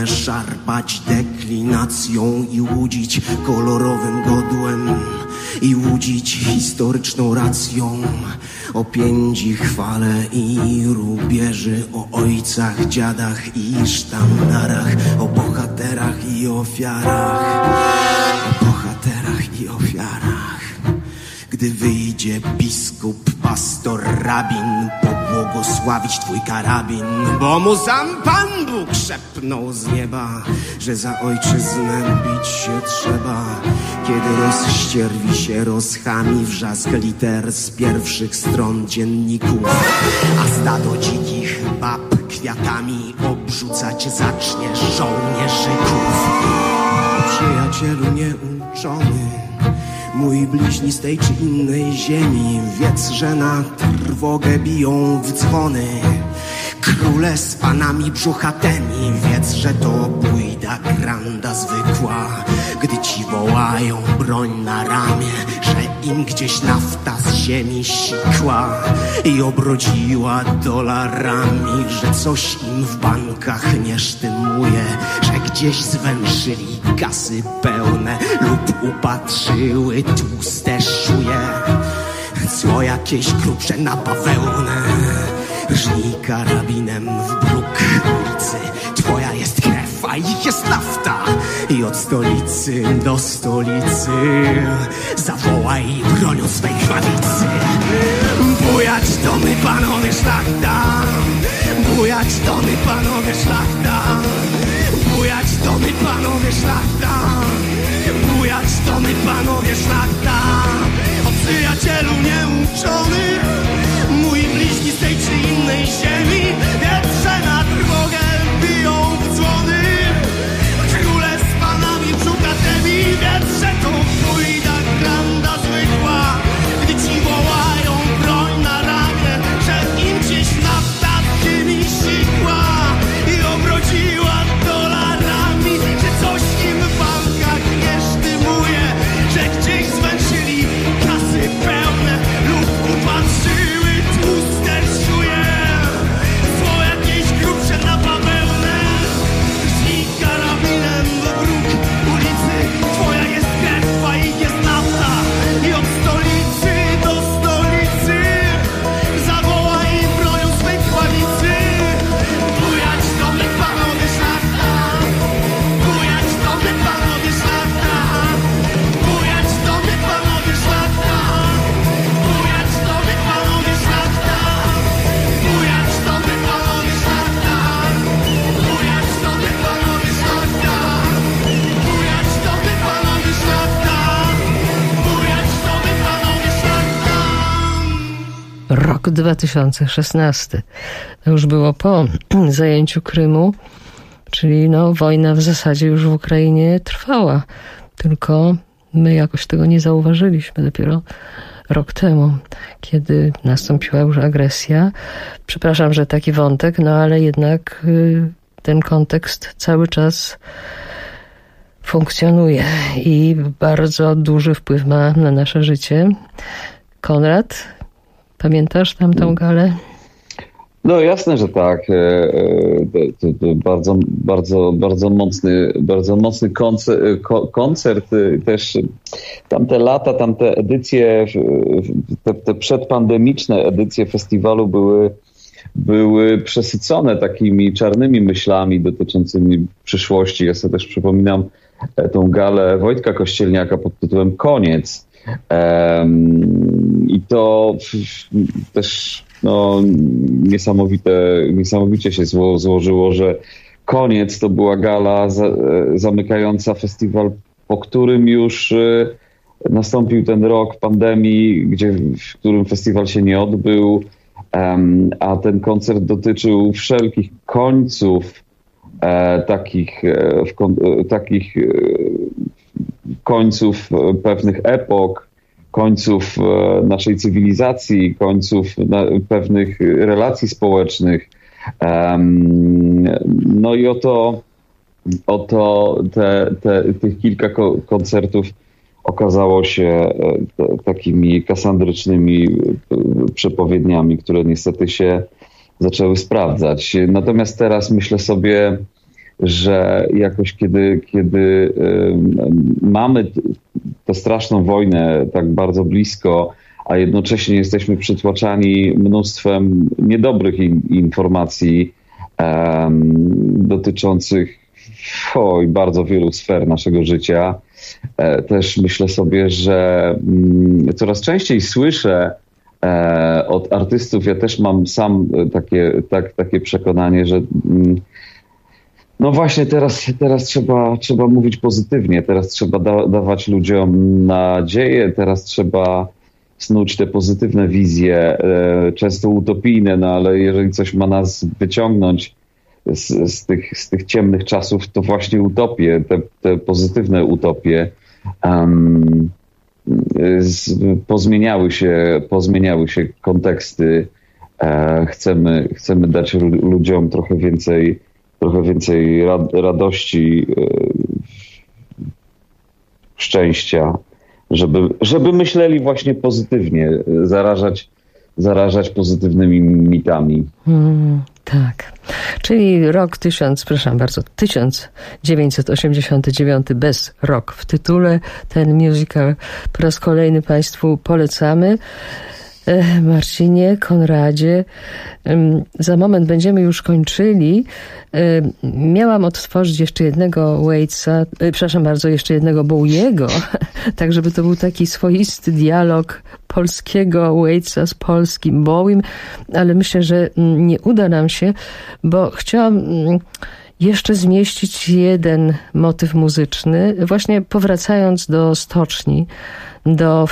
pełne, szarpać deklinacją i łudzić kolorowym godłem i łudzić historyczną racją o piędzi, chwale i rubieży, o ojcach, dziadach i sztandarach, o bohaterach i ofiarach, o bohaterach i ofiarach. Gdy wyjdzie biskup, pastor, rabin, pobłogosławić twój karabin, bo mu sam Pan Bóg szepnął z nieba, że za ojczyznę bić się trzeba. Kiedy rozścierwi się, rozchami wrzask liter z pierwszych stron dzienników, a stado dzikich bab kwiatami obrzucać zacznie żołnierzyków. Przyjacielu nieuczony, mój bliźni z tej czy innej ziemi, wiedz, że na trwogę biją w dzwony króle z panami brzuchatymi. Wiedz, że to bójda granda zwykła, gdy ci wołają broń na ramię, że im gdzieś nafta z ziemi sikła i obrodziła dolarami, że coś im w bankach nie sztymuje, że gdzieś zwęszyli kasy pełne lub upatrzyły tłuste szuje, co jakieś grubsze na bawełnę. Rżnij karabinem w bruk ulicy, twoja jest krew, a ich jest nafta. I od stolicy do stolicy zawołaj bronią swej krwawicy. Bujać to my, panowie szlachta, bujać to my, panowie szlachta, bujać to my, panowie szlachta, bujać to my, panowie szlachta. O przyjacielu nieuczony, mój bliźni z tej czy innej ziemi, wietrze na trwogę biją w dzwony, króle z panami brzuchatymi. Wietrze to pójda granda zwykła, gdy ci wołają broń na ramię, że im gdzieś nafta z ziemi sikła i obrodziła dolarami, że coś im w bankach nie sztymuje, że gdzieś zwęszyli kasy pełne lub upatrzyły tłuste szuje, co jakieś grubsze na bawełnę. Rżnij karabinem w bruk ulicy, twoja jest krew, a ich jest nafta. I od stolicy do stolicy zawołaj bronią swej krwawicy. Bujać to my, panowie szlachta, bujać to my, panowie szlachta, bujać to my, panowie szlachta, bujać to my, panowie szlachta, bujać to my, panowie szlachta, bujać to my, panowie szlachta, bujać to my, panowie szlachta, bujać to my, panowie szlachta. Rok 2016. To już było po zajęciu Krymu, czyli wojna w zasadzie już w Ukrainie trwała. Tylko my jakoś tego nie zauważyliśmy dopiero rok temu, kiedy nastąpiła już agresja. Przepraszam, że taki wątek, ale jednak ten kontekst cały czas funkcjonuje i bardzo duży wpływ ma na nasze życie. Konrad, pamiętasz tamtą galę? No jasne, że tak. To bardzo mocny koncert. Też tamte lata, tamte edycje, te przedpandemiczne edycje festiwalu były przesycone takimi czarnymi myślami dotyczącymi przyszłości. Ja sobie też przypominam tą galę Wojtka Kościelniaka pod tytułem Koniec. I to też niesamowicie się złożyło, że Koniec to była gala zamykająca festiwal, po którym już nastąpił ten rok pandemii, w którym festiwal się nie odbył, a ten koncert dotyczył wszelkich końców, takich końców pewnych epok, końców naszej cywilizacji, końców pewnych relacji społecznych. No i tych kilka koncertów okazało się takimi kasandrycznymi przepowiedniami, które niestety się zaczęły sprawdzać. Natomiast teraz myślę sobie, że jakoś kiedy mamy tę straszną wojnę tak bardzo blisko, a jednocześnie jesteśmy przytłaczani mnóstwem niedobrych informacji dotyczących bardzo wielu sfer naszego życia. Też myślę sobie, że coraz częściej słyszę od artystów, ja też mam sam takie przekonanie, że no właśnie teraz trzeba mówić pozytywnie, teraz trzeba dawać ludziom nadzieję, teraz trzeba snuć te pozytywne wizje, często utopijne, no ale jeżeli coś ma nas wyciągnąć z tych ciemnych czasów, to właśnie utopie, te pozytywne utopie pozmieniały się konteksty. Chcemy dać ludziom trochę więcej radości, szczęścia, żeby myśleli właśnie pozytywnie, zarażać pozytywnymi mitami. Tak. Czyli rok 1989 bez rok w tytule. Ten musical po raz kolejny Państwu polecamy. Marcinie, Konradzie, za moment będziemy już kończyli. Miałam odtworzyć jeszcze jednego Waitsa, jeszcze jednego Bowiego, tak żeby to był taki swoisty dialog polskiego Waitsa z polskim Bowiem, ale myślę, że nie uda nam się, bo chciałam jeszcze zmieścić jeden motyw muzyczny, właśnie powracając do stoczni, do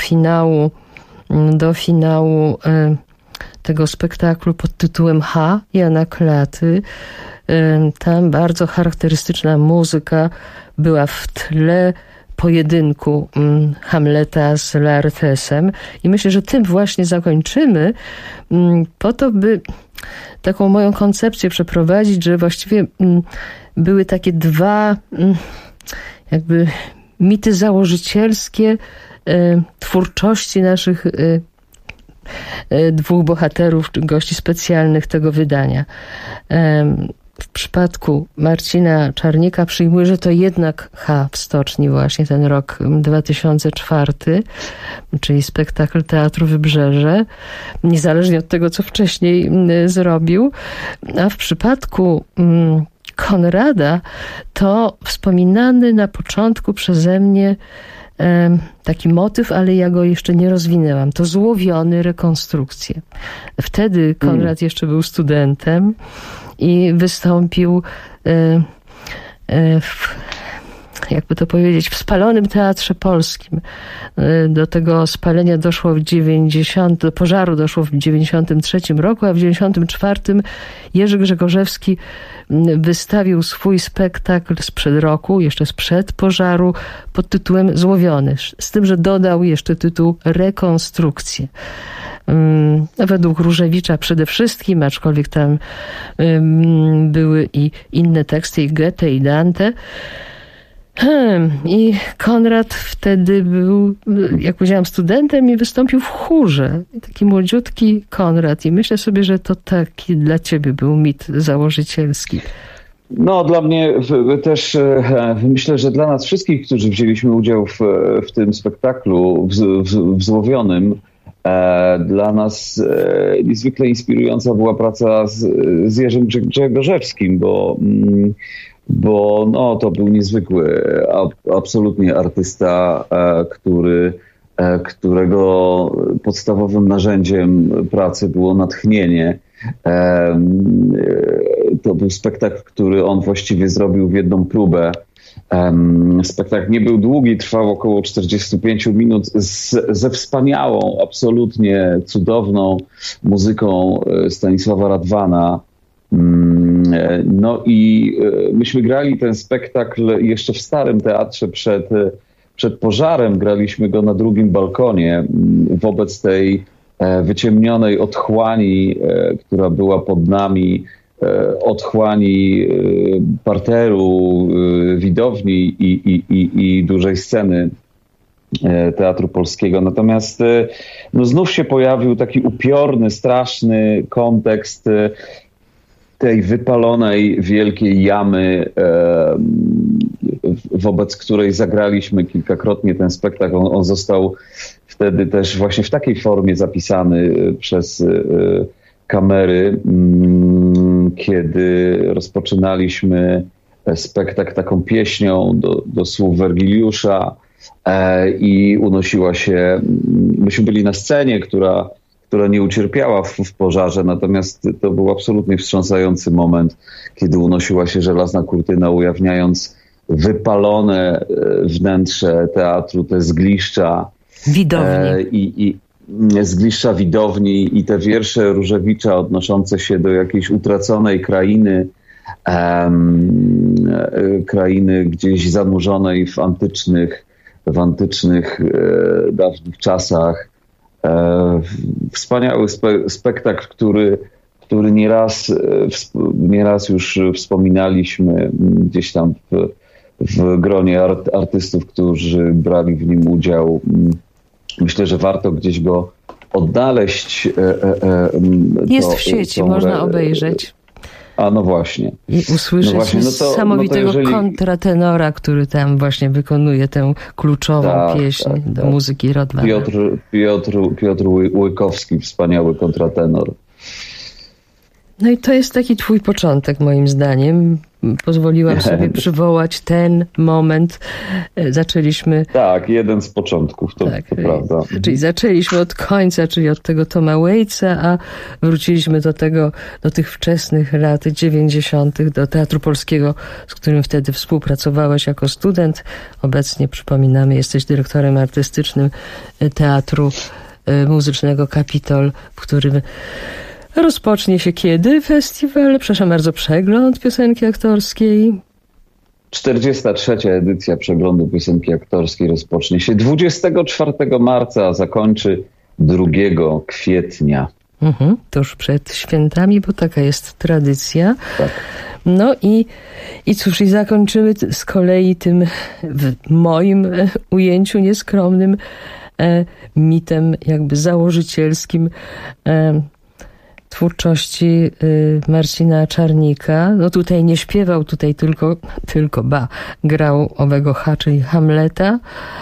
finału tego spektaklu pod tytułem H. Jana Klaty. Tam bardzo charakterystyczna muzyka była w tle pojedynku Hamleta z Laertesem i myślę, że tym właśnie zakończymy po to, by taką moją koncepcję przeprowadzić, że właściwie były takie dwa jakby mity założycielskie twórczości naszych dwóch bohaterów, czy gości specjalnych tego wydania. W przypadku Marcina Czarnika przyjmuję, że to jednak H w stoczni właśnie ten rok 2004, czyli spektakl Teatru Wybrzeże, niezależnie od tego, co wcześniej zrobił. A w przypadku Konrada to wspominany na początku przeze mnie taki motyw, ale ja go jeszcze nie rozwinęłam. To Złowiony, rekonstrukcje. Wtedy Konrad jeszcze był studentem i wystąpił jakby to powiedzieć, w spalonym Teatrze Polskim. Do tego spalenia doszło do pożaru doszło w 93 roku, a w 94 Jerzy Grzegorzewski wystawił swój spektakl sprzed roku, jeszcze sprzed pożaru, pod tytułem Złowiony. Z tym, że dodał jeszcze tytuł Rekonstrukcje. Według Różewicza przede wszystkim, aczkolwiek tam były i inne teksty, i Goethe, i Dante. I Konrad wtedy był, jak powiedziałam, studentem i wystąpił w chórze. Taki młodziutki Konrad. I myślę sobie, że to taki dla ciebie był mit założycielski. No, dla mnie też, myślę, że dla nas wszystkich, którzy wzięliśmy udział w tym spektaklu, w Złowionym, dla nas niezwykle inspirująca była praca z Jerzym Grzegorzewskim, bo no, to był niezwykły, absolutnie artysta, którego podstawowym narzędziem pracy było natchnienie. To był spektakl, który on właściwie zrobił w jedną próbę. Spektakl nie był długi, trwał około 45 minut ze wspaniałą, absolutnie cudowną muzyką Stanisława Radwana. No i myśmy grali ten spektakl jeszcze w starym teatrze przed pożarem. Graliśmy go na drugim balkonie wobec tej wyciemnionej otchłani, która była pod nami, otchłani parteru, widowni i dużej sceny Teatru Polskiego. Natomiast no, znów się pojawił taki upiorny, straszny kontekst tej wypalonej wielkiej jamy, wobec której zagraliśmy kilkakrotnie ten spektakl. On został wtedy też właśnie w takiej formie zapisany przez kamery, kiedy rozpoczynaliśmy spektakl taką pieśnią do słów Wergiliusza i unosiła się, myśmy byli na scenie, która nie ucierpiała w pożarze, natomiast to był absolutnie wstrząsający moment, kiedy unosiła się żelazna kurtyna, ujawniając wypalone wnętrze teatru, te zgliszcza. Widowni. I zgliszcza widowni i te wiersze Różewicza odnoszące się do jakiejś utraconej krainy, krainy gdzieś zanurzonej w antycznych dawnych czasach. Wspaniały spektakl, który nieraz już wspominaliśmy gdzieś tam w gronie artystów, którzy brali w nim udział. Myślę, że warto gdzieś go odnaleźć. Jest w sieci, można obejrzeć. A no właśnie. I usłyszeć niesamowitego kontratenora, który tam właśnie wykonuje tę kluczową pieśń do muzyki Rodmana. Piotr Łykowski, wspaniały kontratenor. No i to jest taki twój początek, moim zdaniem. Pozwoliłam sobie przywołać ten moment. Zaczęliśmy... Tak, jeden z początków, to prawda. Czyli zaczęliśmy od końca, czyli od tego Toma Waitsa, a wróciliśmy do tych wczesnych lat 90. do Teatru Polskiego, z którym wtedy współpracowałeś jako student. Obecnie, przypominamy, jesteś dyrektorem artystycznym Teatru Muzycznego Kapitol, w którym rozpocznie się kiedy festiwal? Przepraszam bardzo, przegląd piosenki aktorskiej? 43. edycja przeglądu piosenki aktorskiej rozpocznie się 24 marca, a zakończy 2 kwietnia. Tuż przed świętami, bo taka jest tradycja. Tak. No i cóż, i zakończymy z kolei tym w moim ujęciu nieskromnym mitem jakby założycielskim twórczości Marcina Czarnika. No tutaj nie śpiewał, tutaj tylko grał owego czyli Hamleta.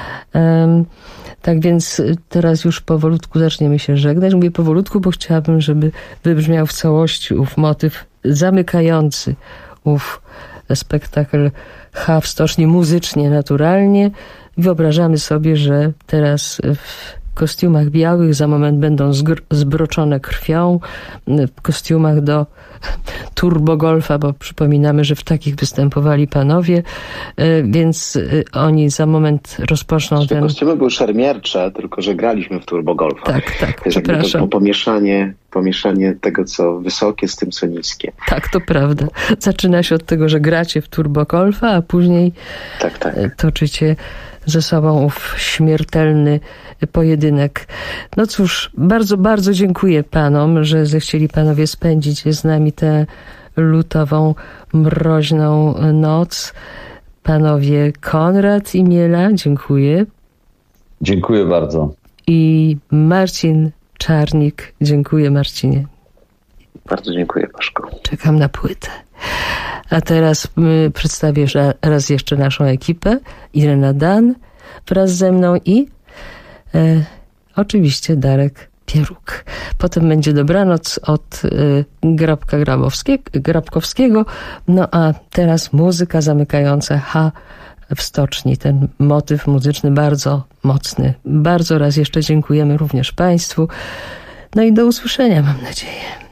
Tak więc teraz już powolutku zaczniemy się żegnać. Mówię powolutku, bo chciałabym, żeby wybrzmiał w całości ów motyw zamykający ów spektakl w Stoczni muzycznie, naturalnie. Wyobrażamy sobie, że teraz w kostiumach białych za moment będą zbroczone krwią, w kostiumach do turbogolfa, bo przypominamy, że w takich występowali panowie, więc oni za moment rozpoczną ten... Kostiumy były szermiercze, tylko że graliśmy w turbogolfa. Tak, przepraszam. To pomieszanie tego, co wysokie z tym, co niskie. Tak, to prawda. Zaczyna się od tego, że gracie w turbogolfa, a później toczycie ze sobą ów śmiertelny pojedynek. No cóż, bardzo, bardzo dziękuję panom, że zechcieli panowie spędzić z nami tę lutową, mroźną noc. Panowie Konrad i Miela, dziękuję. Dziękuję bardzo. I Marcin Czarnik, dziękuję Marcinie. Bardzo dziękuję, Paszko. Czekam na płytę. A teraz przedstawię raz jeszcze naszą ekipę. Irena Dan wraz ze mną i oczywiście Darek Pieruk. Potem będzie dobranoc od Grabkowskiego. No a teraz muzyka zamykająca w Stoczni. Ten motyw muzyczny bardzo mocny. Bardzo raz jeszcze dziękujemy również Państwu. No i do usłyszenia, mam nadzieję.